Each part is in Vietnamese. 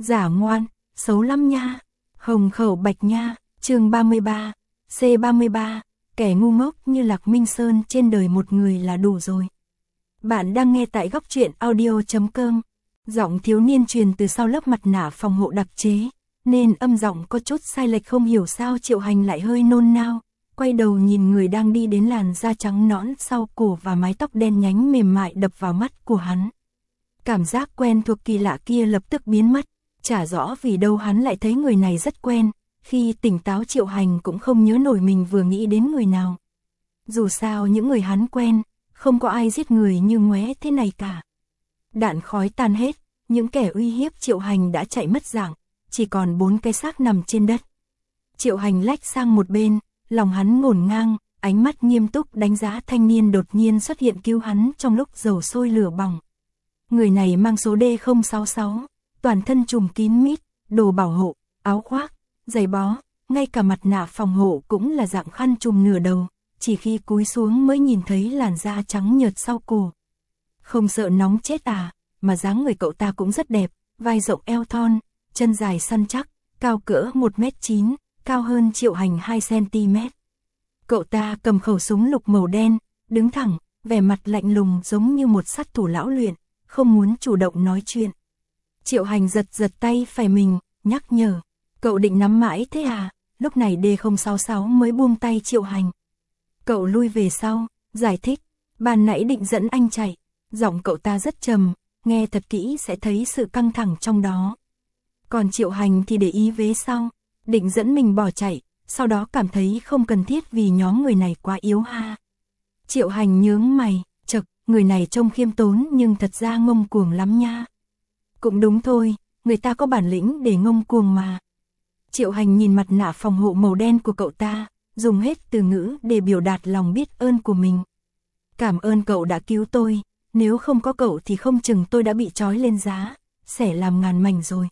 Giả ngoan, xấu lắm nha. Hồng khẩu bạch nha, chương 33, C33, kẻ ngu ngốc như Lạc Minh Sơn trên đời một người là đủ rồi. Bạn đang nghe tại góc truyện audio.com. Giọng thiếu niên truyền từ sau lớp mặt nạ phòng hộ đặc chế, nên âm giọng có chút sai lệch, không hiểu sao Triệu Hành lại hơi nôn nao, quay đầu nhìn người đang đi đến, làn da trắng nõn sau cổ và mái tóc đen nhánh mềm mại đập vào mắt của hắn. Cảm giác quen thuộc kỳ lạ kia lập tức biến mất, chả rõ vì đâu hắn lại thấy người này rất quen, khi tỉnh táo Triệu Hành cũng không nhớ nổi mình vừa nghĩ đến người nào. Dù sao những người hắn quen, không có ai giết người như ngoé thế này cả. Đạn khói tan hết, những kẻ uy hiếp Triệu Hành đã chạy mất dạng, chỉ còn 4 cái xác nằm trên đất. Triệu Hành lách sang một bên, lòng hắn ngổn ngang, ánh mắt nghiêm túc đánh giá thanh niên đột nhiên xuất hiện cứu hắn trong lúc dầu sôi lửa bỏng. Người này mang số D066, toàn thân trùm kín mít, đồ bảo hộ, áo khoác, giày bó, ngay cả mặt nạ phòng hộ cũng là dạng khăn trùm nửa đầu, chỉ khi cúi xuống mới nhìn thấy làn da trắng nhợt sau cổ. Không sợ nóng chết à, mà dáng người cậu ta cũng rất đẹp, vai rộng eo thon, chân dài săn chắc, cao cỡ 1m9, cao hơn Triệu Hành 2cm. Cậu ta cầm khẩu súng lục màu đen, đứng thẳng, vẻ mặt lạnh lùng giống như một sát thủ lão luyện, không muốn chủ động nói chuyện. Triệu Hành giật tay phải mình, nhắc nhở, cậu định nắm mãi thế à? Lúc này D066 mới buông tay Triệu Hành. Cậu lui về sau, giải thích, ban nãy định dẫn anh chạy. Giọng cậu ta rất trầm, nghe thật kỹ sẽ thấy sự căng thẳng trong đó. Còn Triệu Hành thì để ý vế sau, định dẫn mình bỏ chạy, sau đó cảm thấy không cần thiết vì nhóm người này quá yếu ha. Triệu Hành nhướng mày, chậc, người này trông khiêm tốn nhưng thật ra ngông cuồng lắm nha. Cũng đúng thôi, người ta có bản lĩnh để ngông cuồng mà. Triệu Hành nhìn mặt nạ phòng hộ màu đen của cậu ta, dùng hết từ ngữ để biểu đạt lòng biết ơn của mình. Cảm ơn cậu đã cứu tôi, nếu không có cậu thì không chừng tôi đã bị trói lên giá, xẻ làm ngàn mảnh rồi.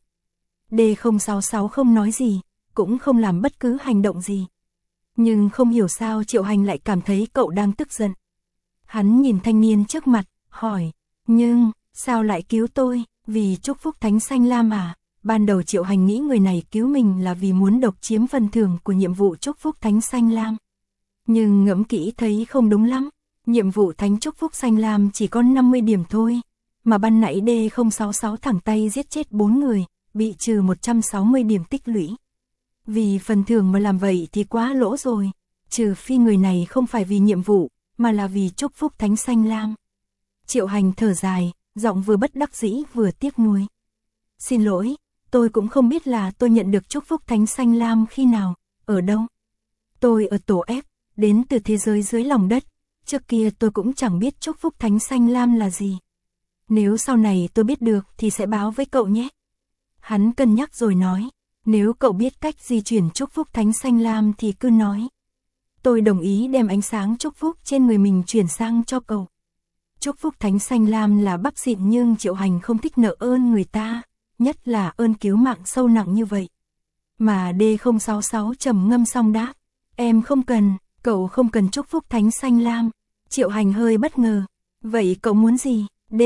D066 không nói gì, cũng không làm bất cứ hành động gì. Nhưng không hiểu sao Triệu Hành lại cảm thấy cậu đang tức giận. Hắn nhìn thanh niên trước mặt, hỏi, nhưng, sao lại cứu tôi, vì chúc phúc Thánh Xanh Lam à? Ban đầu Triệu Hành nghĩ người này cứu mình là vì muốn độc chiếm phần thưởng của nhiệm vụ chúc phúc Thánh Xanh Lam. Nhưng ngẫm kỹ thấy không đúng lắm, nhiệm vụ Thánh chúc phúc Xanh Lam chỉ có 50 điểm thôi, mà ban nãy D066 thẳng tay giết chết 4 người, bị trừ 160 điểm tích lũy. Vì phần thưởng mà làm vậy thì quá lỗ rồi, trừ phi người này không phải vì nhiệm vụ, mà là vì chúc phúc Thánh Xanh Lam. Triệu Hành thở dài, giọng vừa bất đắc dĩ vừa tiếc nuối. Xin lỗi, tôi cũng không biết là tôi nhận được chúc phúc Thánh Xanh Lam khi nào, ở đâu. Tôi ở tổ F, đến từ thế giới dưới lòng đất, trước kia tôi cũng chẳng biết chúc phúc Thánh Xanh Lam là gì. Nếu sau này tôi biết được thì sẽ báo với cậu nhé. Hắn cân nhắc rồi nói, nếu cậu biết cách di chuyển chúc phúc Thánh Xanh Lam thì cứ nói. Tôi đồng ý đem ánh sáng chúc phúc trên người mình chuyển sang cho cậu. Chúc phúc Thánh Xanh Lam là bắp xịn nhưng Triệu Hành không thích nợ ơn người ta, nhất là ơn cứu mạng sâu nặng như vậy. Mà D066 trầm ngâm xong đáp, em không cần, cậu không cần chúc phúc Thánh Xanh Lam. Triệu Hành hơi bất ngờ, vậy cậu muốn gì?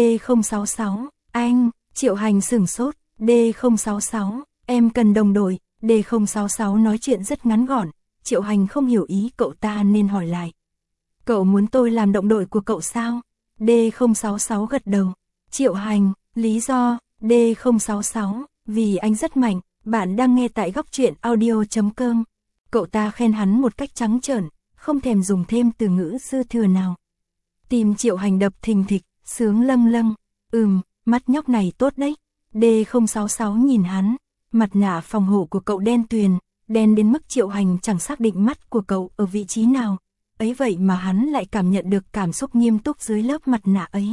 D066, anh, Triệu Hành sửng sốt, D066, em cần đồng đội. D066 nói chuyện rất ngắn gọn, Triệu Hành không hiểu ý cậu ta nên hỏi lại. Cậu muốn tôi làm đồng đội của cậu sao? D066 gật đầu. Triệu Hành, lý do, D066, vì anh rất mạnh. Bạn đang nghe tại góc truyện audio.com. Cậu ta khen hắn một cách trắng trợn, không thèm dùng thêm từ ngữ dư thừa nào. Tim Triệu Hành đập thình thịch, sướng lâng lâng. Mắt nhóc này tốt đấy. D066 nhìn hắn, mặt nạ phòng hộ của cậu đen tuyền, đen đến mức Triệu Hành chẳng xác định mắt của cậu ở vị trí nào. Ấy vậy mà hắn lại cảm nhận được cảm xúc nghiêm túc dưới lớp mặt nạ ấy.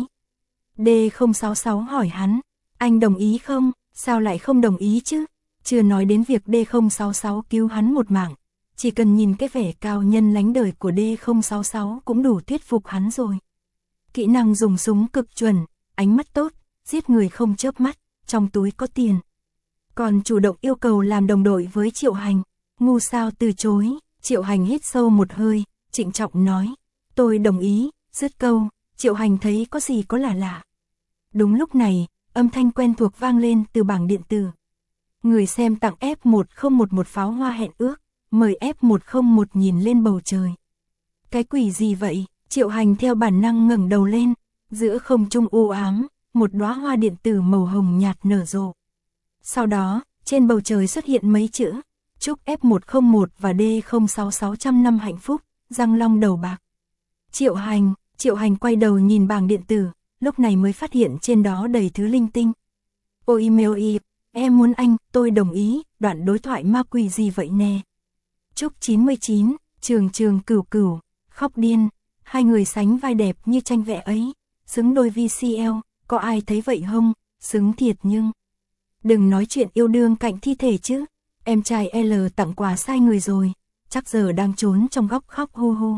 D066 hỏi hắn, anh đồng ý không? Sao lại không đồng ý chứ? Chưa nói đến việc D066 cứu hắn một mạng, chỉ cần nhìn cái vẻ cao nhân lánh đời của D066 cũng đủ thuyết phục hắn rồi. Kỹ năng dùng súng cực chuẩn, ánh mắt tốt, giết người không chớp mắt, trong túi có tiền. Còn chủ động yêu cầu làm đồng đội với Triệu Hành, ngu sao từ chối. Triệu Hành hít sâu một hơi, trịnh trọng nói, tôi đồng ý. Dứt câu, Triệu Hành thấy có gì có lạ lạ. Đúng lúc này, âm thanh quen thuộc vang lên từ bảng điện tử. Người xem tặng F1011 một pháo hoa hẹn ước, mời F101 nhìn lên bầu trời. Cái quỷ gì vậy? Triệu Hành theo bản năng ngẩng đầu lên, giữa không trung u ám, một đóa hoa điện tử màu hồng nhạt nở rộ. Sau đó, trên bầu trời xuất hiện mấy chữ, chúc F101 và D066 trăm năm hạnh phúc, răng long đầu bạc. Triệu Hành quay đầu nhìn bảng điện tử, lúc này mới phát hiện trên đó đầy thứ linh tinh. Ôi email em muốn anh, tôi đồng ý, đoạn đối thoại ma quỷ gì vậy nè. Chúc 99, trường cửu, khóc điên, hai người sánh vai đẹp như tranh vẽ ấy, xứng đôi VCL, có ai thấy vậy không, xứng thiệt nhưng. Đừng nói chuyện yêu đương cạnh thi thể chứ, em trai L tặng quà sai người rồi, chắc giờ đang trốn trong góc khóc hu hu.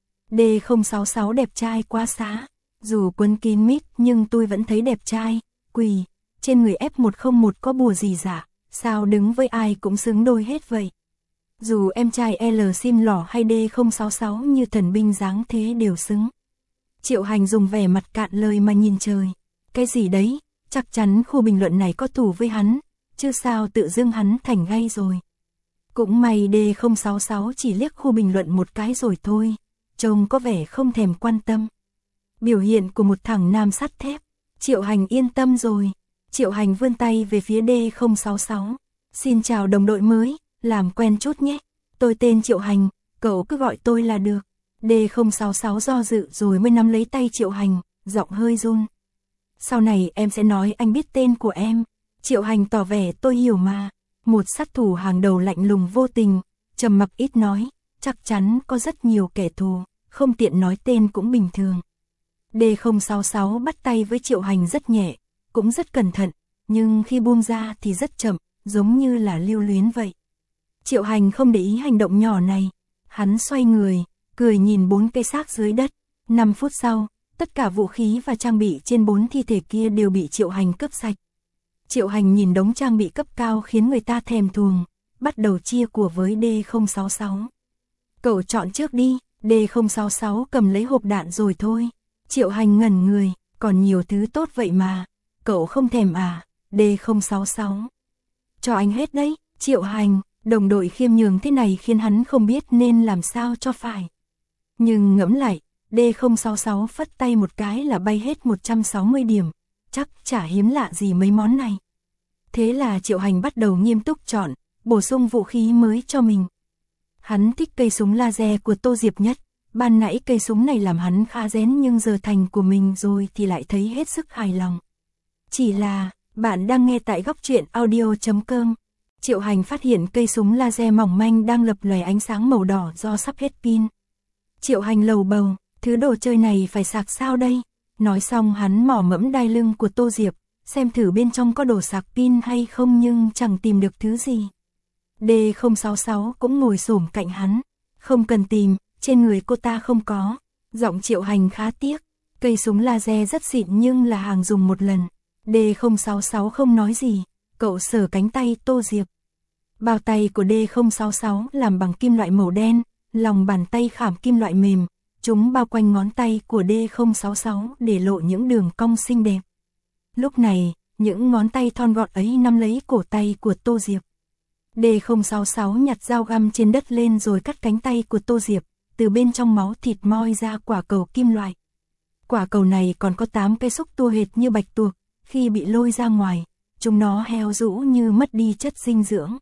D066 đẹp trai quá xá, dù quấn kín mít nhưng tôi vẫn thấy đẹp trai, quỳ, trên người F101 có bùa gì giả, sao đứng với ai cũng xứng đôi hết vậy. Dù em trai L sim lỏ hay D066 như thần binh dáng thế đều xứng. Triệu Hành dùng vẻ mặt cạn lời mà nhìn trời. Cái gì đấy, chắc chắn khu bình luận này có thù với hắn, chứ sao tự dưng hắn thành gay rồi. Cũng may D066 chỉ liếc khu bình luận một cái rồi thôi, trông có vẻ không thèm quan tâm. Biểu hiện của một thằng nam sắt thép, Triệu Hành yên tâm rồi. Triệu Hành vươn tay về phía D066. Xin chào đồng đội mới, làm quen chút nhé. Tôi tên Triệu Hành, cậu cứ gọi tôi là được. D066 do dự rồi mới nắm lấy tay Triệu Hành, giọng hơi run. Sau này em sẽ nói anh biết tên của em. Triệu Hành tỏ vẻ tôi hiểu mà. Một sát thủ hàng đầu lạnh lùng vô tình, trầm mặc ít nói, chắc chắn có rất nhiều kẻ thù, không tiện nói tên cũng bình thường. D066 bắt tay với Triệu Hành rất nhẹ, cũng rất cẩn thận, nhưng khi buông ra thì rất chậm, giống như là lưu luyến vậy. Triệu Hành không để ý hành động nhỏ này, hắn xoay người, cười nhìn 4 cây xác dưới đất. 5 phút sau, tất cả vũ khí và trang bị trên 4 thi thể kia đều bị Triệu Hành cướp sạch. Triệu Hành nhìn đống trang bị cấp cao khiến người ta thèm thuồng, bắt đầu chia của với D066. Cậu chọn trước đi, D066 cầm lấy hộp đạn rồi thôi. Triệu Hành ngẩn người, còn nhiều thứ tốt vậy mà, cậu không thèm à, D066. Cho anh hết đấy, Triệu Hành, đồng đội khiêm nhường thế này khiến hắn không biết nên làm sao cho phải. Nhưng ngẫm lại, D066 phất tay một cái là bay hết 160 điểm, chắc chả hiếm lạ gì mấy món này. Thế là Triệu Hành bắt đầu nghiêm túc chọn, bổ sung vũ khí mới cho mình. Hắn thích cây súng laser của Tô Diệp nhất, ban nãy cây súng này làm hắn khá rén nhưng giờ thành của mình rồi thì lại thấy hết sức hài lòng. Chỉ là, bạn đang nghe tại góc truyện audio.com. Triệu Hành phát hiện cây súng laser mỏng manh đang lập lòe ánh sáng màu đỏ do sắp hết pin. Triệu Hành lầu bầu, thứ đồ chơi này phải sạc sao đây? Nói xong hắn mò mẫm đai lưng của Tô Diệp, xem thử bên trong có đồ sạc pin hay không nhưng chẳng tìm được thứ gì. D066 cũng ngồi xổm cạnh hắn. Không cần tìm, trên người cô ta không có. Giọng Triệu Hành khá tiếc. Cây súng laser rất xịn nhưng là hàng dùng một lần. D066 không nói gì. Cậu sờ cánh tay Tô Diệp. Bao tay của D066 làm bằng kim loại màu đen, lòng bàn tay khảm kim loại mềm. Chúng bao quanh ngón tay của D066 để lộ những đường cong xinh đẹp. Lúc này, những ngón tay thon gọn ấy nắm lấy cổ tay của Tô Diệp. D066 nhặt dao găm trên đất lên rồi cắt cánh tay của Tô Diệp, từ bên trong máu thịt moi ra quả cầu kim loại. Quả cầu này còn có 8 cái xúc tua hệt như bạch tuộc, khi bị lôi ra ngoài, chúng nó héo rũ như mất đi chất dinh dưỡng.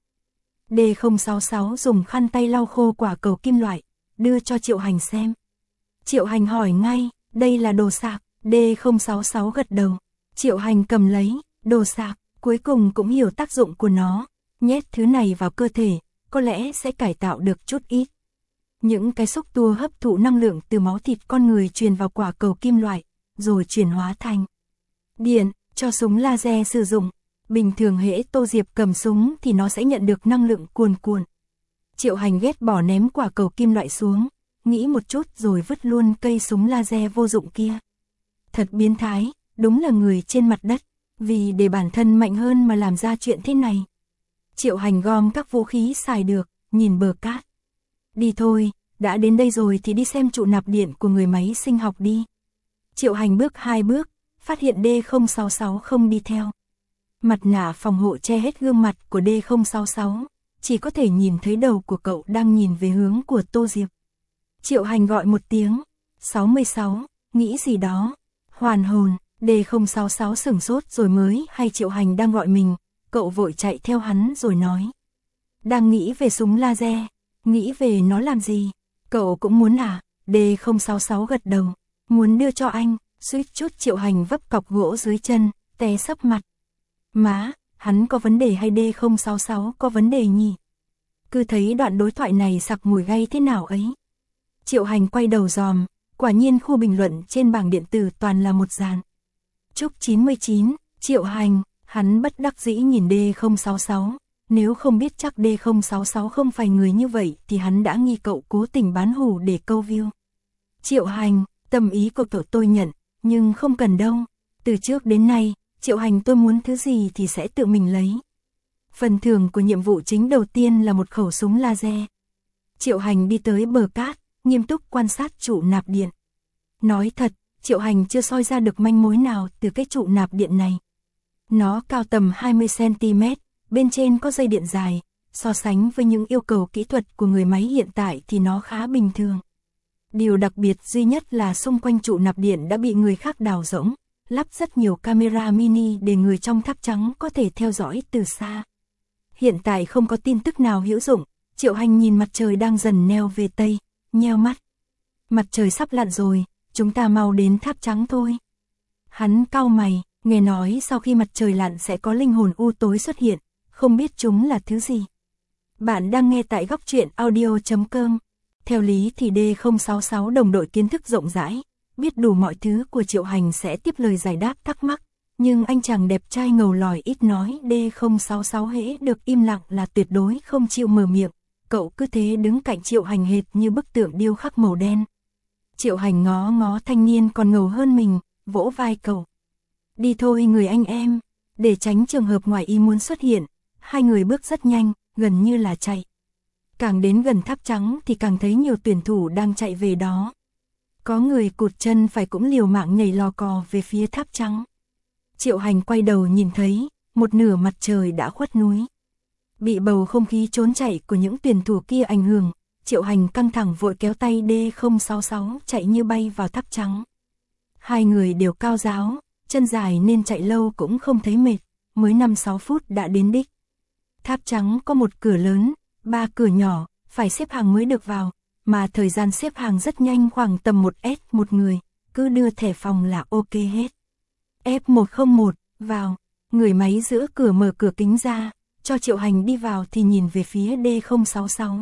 D066 dùng khăn tay lau khô quả cầu kim loại, đưa cho Triệu Hành xem. Triệu Hành hỏi ngay, đây là đồ sạc, D066 gật đầu. Triệu Hành cầm lấy, đồ sạc, cuối cùng cũng hiểu tác dụng của nó. Nhét thứ này vào cơ thể, có lẽ sẽ cải tạo được chút ít. Những cái xúc tua hấp thụ năng lượng từ máu thịt con người truyền vào quả cầu kim loại, rồi chuyển hóa thành điện, cho súng laser sử dụng. Bình thường hễ Tô Diệp cầm súng thì nó sẽ nhận được năng lượng cuồn cuộn. Triệu Hành ghét bỏ ném quả cầu kim loại xuống, nghĩ một chút rồi vứt luôn cây súng laser vô dụng kia. Thật biến thái, đúng là người trên mặt đất, vì để bản thân mạnh hơn mà làm ra chuyện thế này. Triệu Hành gom các vũ khí xài được, nhìn bờ cát. Đi thôi, đã đến đây rồi thì đi xem trụ nạp điện của người máy sinh học đi. Triệu Hành bước 2 bước, phát hiện D066 không đi theo. Mặt nạ phòng hộ che hết gương mặt của D066, chỉ có thể nhìn thấy đầu của cậu đang nhìn về hướng của Tô Diệp. Triệu Hành gọi một tiếng, 66, nghĩ gì đó, hoàn hồn, D066 sửng sốt rồi mới hay Triệu Hành đang gọi mình, cậu vội chạy theo hắn rồi nói. Đang nghĩ về súng laser, nghĩ về nó làm gì, cậu cũng muốn à, D066 gật đầu, muốn đưa cho anh, suýt chút Triệu Hành vấp cọc gỗ dưới chân, té sấp mặt. Má, hắn có vấn đề hay D066 có vấn đề nhỉ? Cứ thấy đoạn đối thoại này sặc mùi gay thế nào ấy. Triệu Hành quay đầu dòm, quả nhiên khu bình luận trên bảng điện tử toàn là một dàn. Trúc 99, Triệu Hành, hắn bất đắc dĩ nhìn D066, nếu không biết chắc D066 không phải người như vậy thì hắn đã nghi cậu cố tình bán hủ để câu view. Triệu Hành, tâm ý của cậu tôi nhận, nhưng không cần đâu, từ trước đến nay, Triệu Hành tôi muốn thứ gì thì sẽ tự mình lấy. Phần thưởng của nhiệm vụ chính đầu tiên là một khẩu súng laser. Triệu Hành đi tới bờ cát, nghiêm túc quan sát trụ nạp điện. Nói thật, Triệu Hành chưa soi ra được manh mối nào từ cái trụ nạp điện này. Nó cao tầm 20cm, bên trên có dây điện dài, so sánh với những yêu cầu kỹ thuật của người máy hiện tại thì nó khá bình thường. Điều đặc biệt duy nhất là xung quanh trụ nạp điện đã bị người khác đào rỗng, lắp rất nhiều camera mini để người trong tháp trắng có thể theo dõi từ xa. Hiện tại không có tin tức nào hữu dụng, Triệu Hành nhìn mặt trời đang dần neo về tây, nheo mắt. Mặt trời sắp lặn rồi, chúng ta mau đến tháp trắng thôi. Hắn cau mày, nghe nói sau khi mặt trời lặn sẽ có linh hồn u tối xuất hiện, không biết chúng là thứ gì. Bạn đang nghe tại góc truyện audio.com. Theo lý thì D066 đồng đội kiến thức rộng rãi, biết đủ mọi thứ của Triệu Hành sẽ tiếp lời giải đáp thắc mắc, nhưng anh chàng đẹp trai ngầu lòi ít nói D066 hễ được im lặng là tuyệt đối không chịu mở miệng, cậu cứ thế đứng cạnh Triệu Hành hệt như bức tượng điêu khắc màu đen. Triệu Hành ngó ngó thanh niên còn ngầu hơn mình, vỗ vai cậu. Đi thôi người anh em, để tránh trường hợp ngoài ý muốn xuất hiện, hai người bước rất nhanh, gần như là chạy. Càng đến gần tháp trắng thì càng thấy nhiều tuyển thủ đang chạy về đó. Có người cụt chân phải cũng liều mạng nhảy lò cò về phía tháp trắng. Triệu Hành quay đầu nhìn thấy, một nửa mặt trời đã khuất núi. Bị bầu không khí trốn chạy của những tuyển thủ kia ảnh hưởng, Triệu Hành căng thẳng vội kéo tay D066 chạy như bay vào tháp trắng. Hai người đều cao ráo, chân dài nên chạy lâu cũng không thấy mệt, mới 5-6 phút đã đến đích. Tháp trắng có một cửa lớn, 3 cửa nhỏ, phải xếp hàng mới được vào, mà thời gian xếp hàng rất nhanh khoảng tầm 1S một người, cứ đưa thẻ phòng là ok hết. F101, vào, người máy giữa cửa mở cửa kính ra, cho Triệu Hành đi vào thì nhìn về phía D066.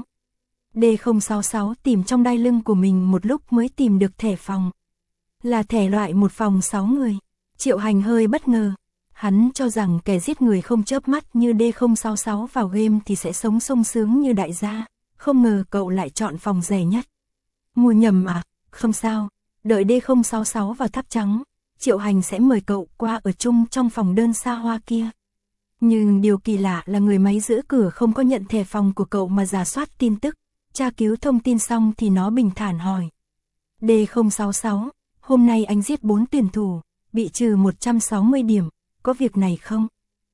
D066 tìm trong đai lưng của mình một lúc mới tìm được thẻ phòng. Là thẻ loại một phòng 6 người. Triệu Hành hơi bất ngờ. Hắn cho rằng kẻ giết người không chớp mắt như D066 vào game thì sẽ sống sung sướng như đại gia. Không ngờ cậu lại chọn phòng rẻ nhất. Mua nhầm à? Không sao. Đợi D066 vào tháp trắng, Triệu Hành sẽ mời cậu qua ở chung trong phòng đơn xa hoa kia. Nhưng điều kỳ lạ là người máy giữ cửa không có nhận thẻ phòng của cậu mà rà soát tin tức. Tra cứu thông tin xong thì nó bình thản hỏi. D066, hôm nay anh giết 4 tuyển thủ, bị trừ 160 điểm, có việc này không?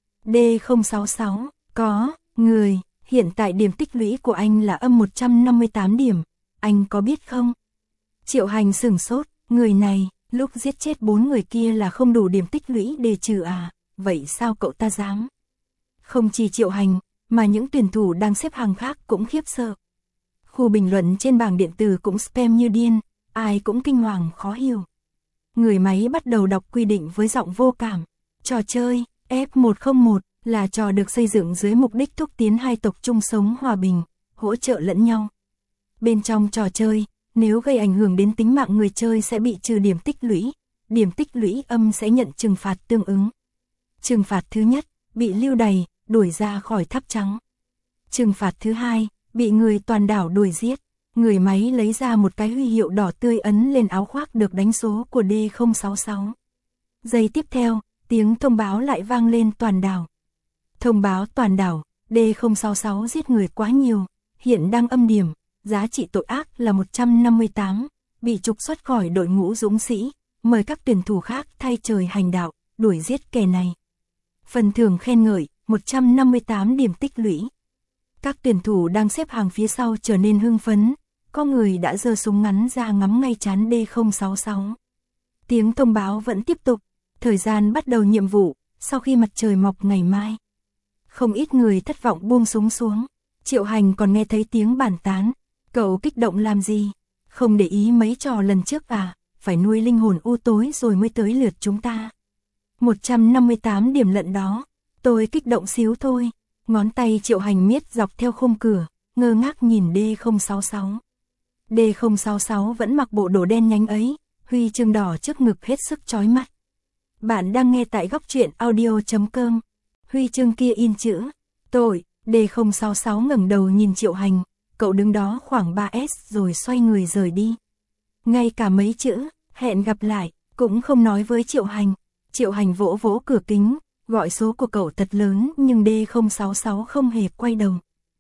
D066, có, người, hiện tại điểm tích lũy của anh là âm 158 điểm, anh có biết không? Triệu Hành sửng sốt, người này, lúc giết chết 4 người kia là không đủ điểm tích lũy để trừ à, vậy sao cậu ta dám? Không chỉ Triệu Hành, mà những tuyển thủ đang xếp hàng khác cũng khiếp sợ. Khu bình luận trên bảng điện tử cũng spam như điên, ai cũng kinh hoàng khó hiểu. Người máy bắt đầu đọc quy định với giọng vô cảm. Trò chơi F101 là trò được xây dựng dưới mục đích thúc tiến hai tộc chung sống hòa bình, hỗ trợ lẫn nhau. Bên trong trò chơi, nếu gây ảnh hưởng đến tính mạng người chơi sẽ bị trừ điểm tích lũy âm sẽ nhận trừng phạt tương ứng. Trừng phạt thứ nhất, bị lưu đày, đuổi ra khỏi tháp trắng. Trừng phạt thứ hai, bị người toàn đảo đuổi giết. Người máy lấy ra một cái huy hiệu đỏ tươi ấn lên áo khoác được đánh số của D066. Giây tiếp theo, tiếng thông báo lại vang lên toàn đảo. Thông báo toàn đảo, D066 giết người quá nhiều, hiện đang âm điểm, giá trị tội ác là 158, bị trục xuất khỏi đội ngũ dũng sĩ, mời các tuyển thủ khác thay trời hành đạo, đuổi giết kẻ này. Phần thưởng khen ngợi, 158 điểm tích lũy. Các tuyển thủ đang xếp hàng phía sau trở nên hưng phấn, có người đã giơ súng ngắn ra ngắm ngay trán D066. Tiếng thông báo vẫn tiếp tục, thời gian bắt đầu nhiệm vụ, sau khi mặt trời mọc ngày mai. Không ít người thất vọng buông súng xuống, Triệu Hành còn nghe thấy tiếng bàn tán, cậu kích động làm gì, không để ý mấy trò lần trước à, phải nuôi linh hồn u tối rồi mới tới lượt chúng ta. 158 điểm lận đó, tôi kích động xíu thôi, ngón tay Triệu Hành miết dọc theo khung cửa, ngơ ngác nhìn D066. D066 vẫn mặc bộ đồ đen nhánh ấy, huy chương đỏ trước ngực hết sức chói mắt. Bạn đang nghe tại góc truyện audio.com. Huy chương kia in chữ tội. D066 ngẩng đầu nhìn Triệu Hành, cậu đứng đó khoảng 3s rồi xoay người rời đi. Ngay cả mấy chữ hẹn gặp lại cũng không nói với Triệu Hành. Triệu Hành vỗ vỗ cửa kính, gọi số của cậu thật lớn nhưng D066 không hề quay đầu.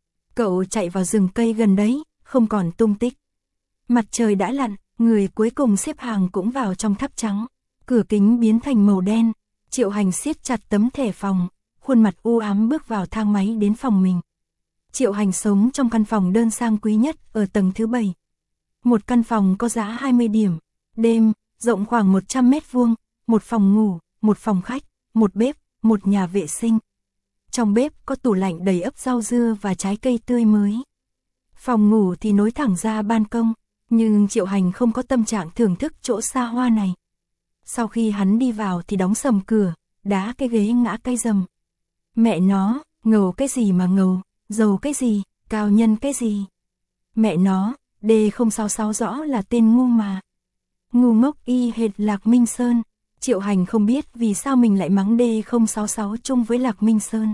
Cậu chạy vào rừng cây gần đấy, không còn tung tích. Mặt trời đã lặn, người cuối cùng xếp hàng cũng vào trong tháp trắng. Cửa kính biến thành màu đen, Triệu Hành siết chặt tấm thẻ phòng, khuôn mặt u ám bước vào thang máy đến phòng mình. Triệu Hành sống trong căn phòng đơn sang quý nhất ở tầng thứ 7. Một căn phòng có giá 20 điểm, đêm, rộng khoảng 100 mét vuông, một phòng ngủ, một phòng khách, một bếp, một nhà vệ sinh. Trong bếp có tủ lạnh đầy ắp rau dưa và trái cây tươi mới. Phòng ngủ thì nối thẳng ra ban công, nhưng Triệu Hành không có tâm trạng thưởng thức chỗ xa hoa này. Sau khi hắn đi vào thì đóng sầm cửa, đá cái ghế ngã cái rầm. Mẹ nó, ngầu cái gì mà ngầu, giàu cái gì, cao nhân cái gì. Mẹ nó, D066 rõ là tên ngu mà. Ngu ngốc y hệt Lạc Minh Sơn. Triệu Hành không biết vì sao mình lại mắng D066 chung với Lạc Minh Sơn.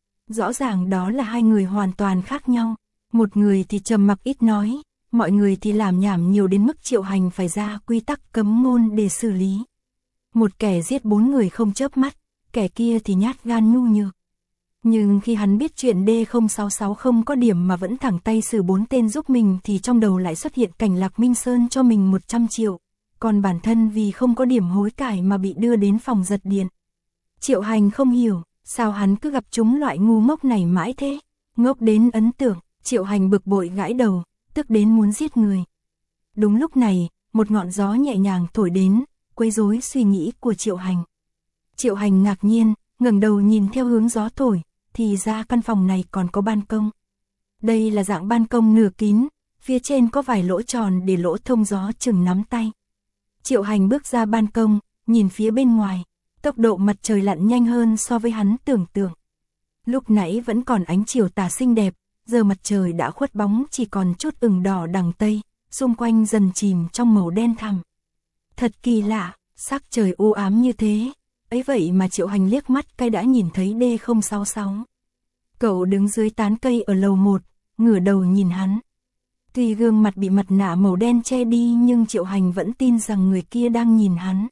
Rõ ràng đó là hai người hoàn toàn khác nhau. Một người thì trầm mặc ít nói, mọi người thì làm nhảm nhiều đến mức Triệu Hành phải ra quy tắc cấm ngôn để xử lý. Một kẻ giết 4 người không chớp mắt, kẻ kia thì nhát gan nhu nhược. Nhưng khi hắn biết chuyện D066 không có điểm mà vẫn thẳng tay xử 4 tên giúp mình thì trong đầu lại xuất hiện cảnh Lạc Minh Sơn cho mình 100 triệu. Còn bản thân vì không có điểm hối cải mà bị đưa đến phòng giật điện. Triệu Hành không hiểu, sao hắn cứ gặp chúng loại ngu ngốc này mãi thế. Ngốc đến ấn tượng, Triệu Hành bực bội gãi đầu, tức đến muốn giết người. Đúng lúc này, một ngọn gió nhẹ nhàng thổi đến, quấy rối suy nghĩ của Triệu Hành. Triệu Hành ngạc nhiên, ngẩng đầu nhìn theo hướng gió thổi, thì ra căn phòng này còn có ban công. Đây là dạng ban công nửa kín, phía trên có vài lỗ tròn để lỗ thông gió chừng nắm tay. Triệu Hành bước ra ban công, nhìn phía bên ngoài, tốc độ mặt trời lặn nhanh hơn so với hắn tưởng tượng. Lúc nãy vẫn còn ánh chiều tà xinh đẹp, giờ mặt trời đã khuất bóng chỉ còn chút ửng đỏ đằng tây, xung quanh dần chìm trong màu đen thẳm. Thật kỳ lạ, sắc trời u ám như thế, ấy vậy mà Triệu Hành liếc mắt cái đã nhìn thấy D066. Cậu đứng dưới tán cây ở lầu 1, ngửa đầu nhìn hắn. Tuy gương mặt bị mặt nạ màu đen che đi nhưng Triệu Hành vẫn tin rằng người kia đang nhìn hắn.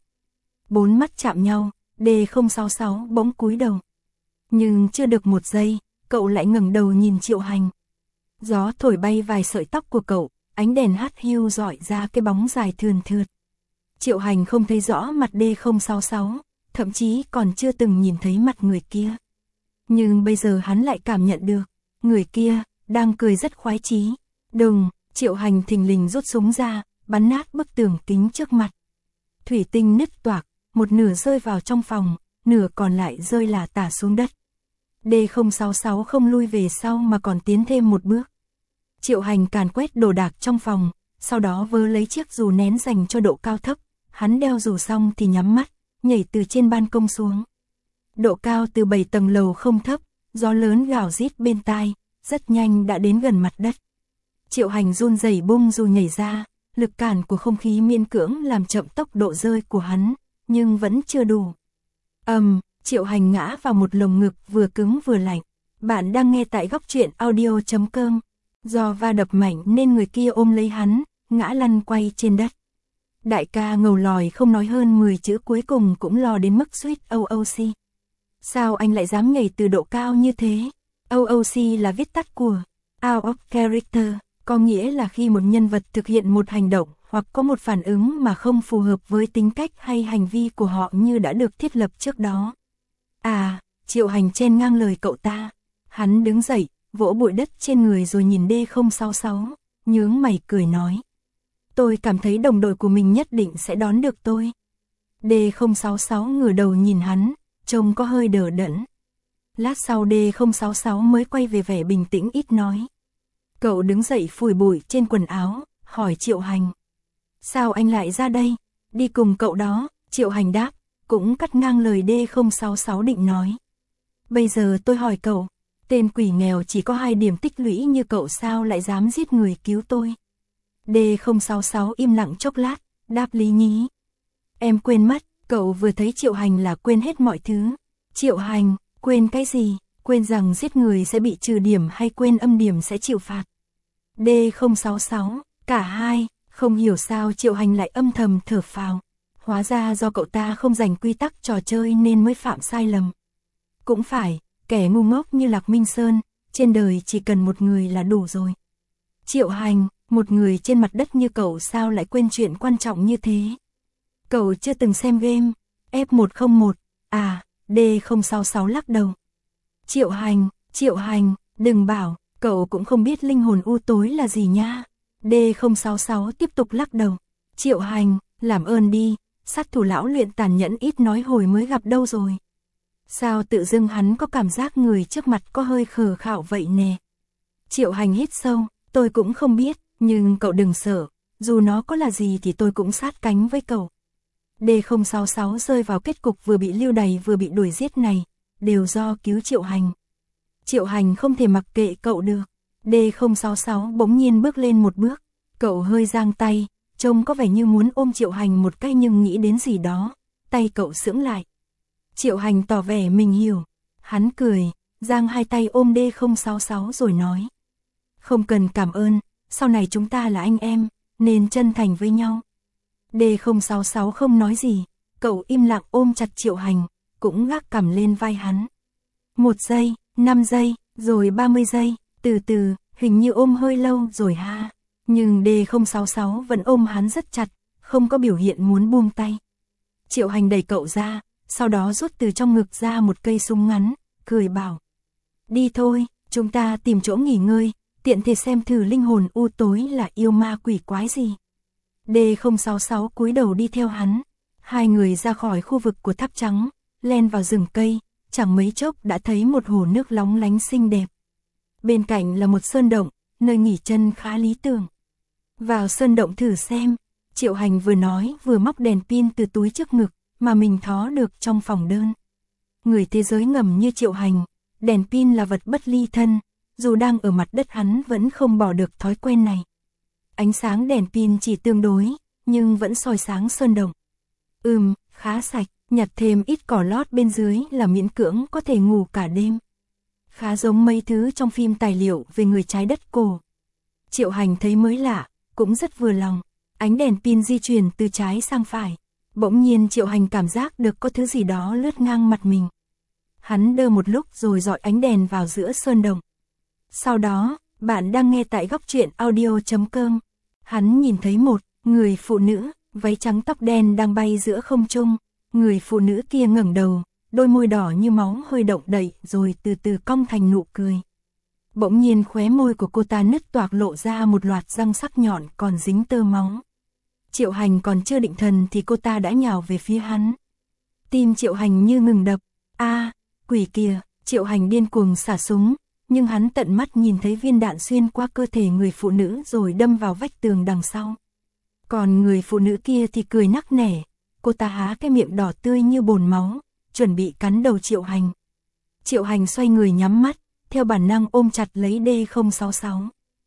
4 mắt chạm nhau, D066 bỗng cúi đầu. Nhưng chưa được một giây, cậu lại ngẩng đầu nhìn Triệu Hành. Gió thổi bay vài sợi tóc của cậu, ánh đèn hắt hiu rọi ra cái bóng dài thườn thượt. Triệu Hành không thấy rõ mặt D066, thậm chí còn chưa từng nhìn thấy mặt người kia. Nhưng bây giờ hắn lại cảm nhận được, người kia đang cười rất khoái chí. Đùng, Triệu Hành thình lình rút súng ra, bắn nát bức tường kính trước mặt. Thủy tinh nứt toạc, một nửa rơi vào trong phòng, nửa còn lại rơi lả tả xuống đất. D066 không lui về sau mà còn tiến thêm một bước. Triệu Hành càn quét đồ đạc trong phòng, sau đó vơ lấy chiếc dù nén dành cho độ cao thấp. Hắn đeo dù xong thì nhắm mắt, nhảy từ trên ban công xuống. Độ cao từ 7 tầng lầu không thấp, gió lớn gào rít bên tai, rất nhanh đã đến gần mặt đất. Triệu Hành run rẩy bung dù nhảy ra, lực cản của không khí miễn cưỡng làm chậm tốc độ rơi của hắn, nhưng vẫn chưa đủ. Triệu Hành ngã vào một lồng ngực vừa cứng vừa lạnh. Bạn đang nghe tại góc truyện audio.com. Do va đập mạnh nên người kia ôm lấy hắn, ngã lăn quay trên đất. Đại ca ngầu lòi không nói hơn 10 chữ cuối cùng cũng lo đến mức suýt OOC. Sao anh lại dám nhảy từ độ cao như thế? OOC là viết tắt của Out of Character, có nghĩa là khi một nhân vật thực hiện một hành động hoặc có một phản ứng mà không phù hợp với tính cách hay hành vi của họ như đã được thiết lập trước đó. Triệu Hành chen ngang lời cậu ta. Hắn đứng dậy, vỗ bụi đất trên người rồi nhìn D066, nhướng mày cười nói. Tôi cảm thấy đồng đội của mình nhất định sẽ đón được tôi. D066 ngửa đầu nhìn hắn, trông có hơi đờ đẫn. Lát sau D066 mới quay về vẻ bình tĩnh ít nói. Cậu đứng dậy phủi bụi trên quần áo, hỏi Triệu Hành. Sao anh lại ra đây? Đi cùng cậu đó, Triệu Hành đáp, cũng cắt ngang lời D066 định nói. Bây giờ tôi hỏi cậu, tên quỷ nghèo chỉ có 2 điểm tích lũy như cậu sao lại dám giết người cứu tôi? D066 im lặng chốc lát, đáp lý nhí. Em quên mất, cậu vừa thấy Triệu Hành là quên hết mọi thứ. Triệu Hành, quên cái gì? Quên rằng giết người sẽ bị trừ điểm hay quên âm điểm sẽ chịu phạt? D066, cả hai, không hiểu sao Triệu Hành lại âm thầm thở phào. Hóa ra do cậu ta không dành quy tắc trò chơi nên mới phạm sai lầm. Cũng phải, kẻ ngu ngốc như Lạc Minh Sơn, trên đời chỉ cần một người là đủ rồi. Triệu Hành, một người trên mặt đất như cậu sao lại quên chuyện quan trọng như thế? Cậu chưa từng xem game F101, à, D066 lắc đầu. Triệu Hành, đừng bảo, cậu cũng không biết linh hồn u tối là gì nha. D066 tiếp tục lắc đầu. Triệu Hành, làm ơn đi, sát thủ lão luyện tàn nhẫn ít nói hồi mới gặp đâu rồi. Sao tự dưng hắn có cảm giác người trước mặt có hơi khờ khạo vậy nè. Triệu Hành hít sâu, tôi cũng không biết, nhưng cậu đừng sợ, dù nó có là gì thì tôi cũng sát cánh với cậu. D066 rơi vào kết cục vừa bị lưu đày vừa bị đuổi giết này, đều do cứu Triệu Hành. Triệu Hành không thể mặc kệ cậu được. D066 bỗng nhiên bước lên một bước, cậu hơi giang tay, trông có vẻ như muốn ôm Triệu Hành một cái nhưng nghĩ đến gì đó, tay cậu sững lại. Triệu Hành tỏ vẻ mình hiểu, hắn cười, giang hai tay ôm D066 rồi nói. Không cần cảm ơn, sau này chúng ta là anh em, nên chân thành với nhau. D066 không nói gì, cậu im lặng ôm chặt Triệu Hành, cũng gác cằm lên vai hắn. 1 giây, 5 giây, rồi 30 giây, từ từ, hình như ôm hơi lâu rồi ha. Nhưng D066 vẫn ôm hắn rất chặt, không có biểu hiện muốn buông tay. Triệu Hành đẩy cậu ra, sau đó rút từ trong ngực ra một cây súng ngắn, cười bảo. Đi thôi, chúng ta tìm chỗ nghỉ ngơi, tiện thể xem thử linh hồn u tối là yêu ma quỷ quái gì. D066 cúi đầu đi theo hắn. Hai người ra khỏi khu vực của tháp trắng, len vào rừng cây, chẳng mấy chốc đã thấy một hồ nước lóng lánh xinh đẹp. Bên cạnh là một sơn động, nơi nghỉ chân khá lý tưởng. Vào sơn động thử xem, Triệu Hành vừa nói vừa móc đèn pin từ túi trước ngực mà mình thó được trong phòng đơn. Người thế giới ngầm như Triệu Hành, đèn pin là vật bất ly thân, dù đang ở mặt đất hắn vẫn không bỏ được thói quen này. Ánh sáng đèn pin chỉ tương đối, nhưng vẫn soi sáng sơn động. Khá sạch, nhặt thêm ít cỏ lót bên dưới là miễn cưỡng có thể ngủ cả đêm. Khá giống mấy thứ trong phim tài liệu về người trái đất cổ. Triệu Hành thấy mới lạ, cũng rất vừa lòng. Ánh đèn pin di chuyển từ trái sang phải. Bỗng nhiên Triệu Hành cảm giác được có thứ gì đó lướt ngang mặt mình. Hắn đơ một lúc rồi dọi ánh đèn vào giữa sơn động. Sau đó, bạn đang nghe tại Góc Truyện Audio.com. Hắn nhìn thấy một người phụ nữ, váy trắng tóc đen đang bay giữa không trung. Người phụ nữ kia ngẩng đầu, đôi môi đỏ như máu hơi động đậy rồi từ từ cong thành nụ cười. Bỗng nhiên khóe môi của cô ta nứt toạc lộ ra một loạt răng sắc nhọn còn dính tơ máu. Triệu Hành còn chưa định thần thì cô ta đã nhào về phía hắn. Tim Triệu Hành như ngừng đập. Quỷ kìa, Triệu Hành điên cuồng xả súng, nhưng hắn tận mắt nhìn thấy viên đạn xuyên qua cơ thể người phụ nữ rồi đâm vào vách tường đằng sau. Còn người phụ nữ kia thì cười nắc nẻ, cô ta há cái miệng đỏ tươi như bồn máu, chuẩn bị cắn đầu Triệu Hành. Triệu Hành xoay người nhắm mắt, theo bản năng ôm chặt lấy D066.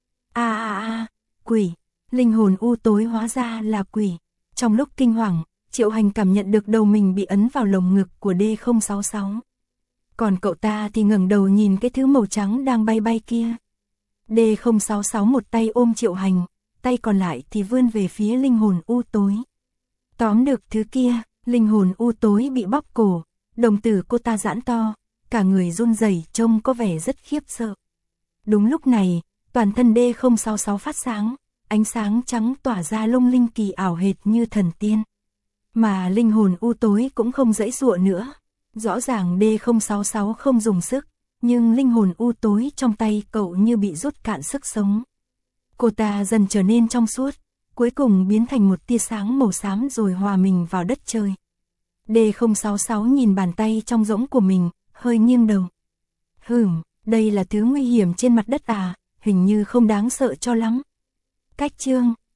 Quỷ, linh hồn u tối hóa ra là quỷ. Trong lúc kinh hoàng, Triệu Hành cảm nhận được đầu mình bị ấn vào lồng ngực của D066. Còn cậu ta thì ngẩng đầu nhìn cái thứ màu trắng đang bay bay kia. D066 một tay ôm Triệu Hành, tay còn lại thì vươn về phía linh hồn u tối. Tóm được thứ kia, linh hồn u tối bị bóp cổ, đồng tử cô ta giãn to, cả người run rẩy trông có vẻ rất khiếp sợ. Đúng lúc này, toàn thân D066 phát sáng, ánh sáng trắng tỏa ra lung linh kỳ ảo hệt như thần tiên. Mà linh hồn u tối cũng không giãy giụa nữa, Rõ ràng D066 không dùng sức, nhưng linh hồn u tối trong tay cậu như bị rút cạn sức sống. Cô ta dần trở nên trong suốt, cuối cùng biến thành một tia sáng màu xám rồi hòa mình vào đất trời. D066 nhìn bàn tay trong rỗng của mình, hơi nghiêng đầu. Đây là thứ nguy hiểm trên mặt đất à, hình như không đáng sợ cho lắm. Cách chương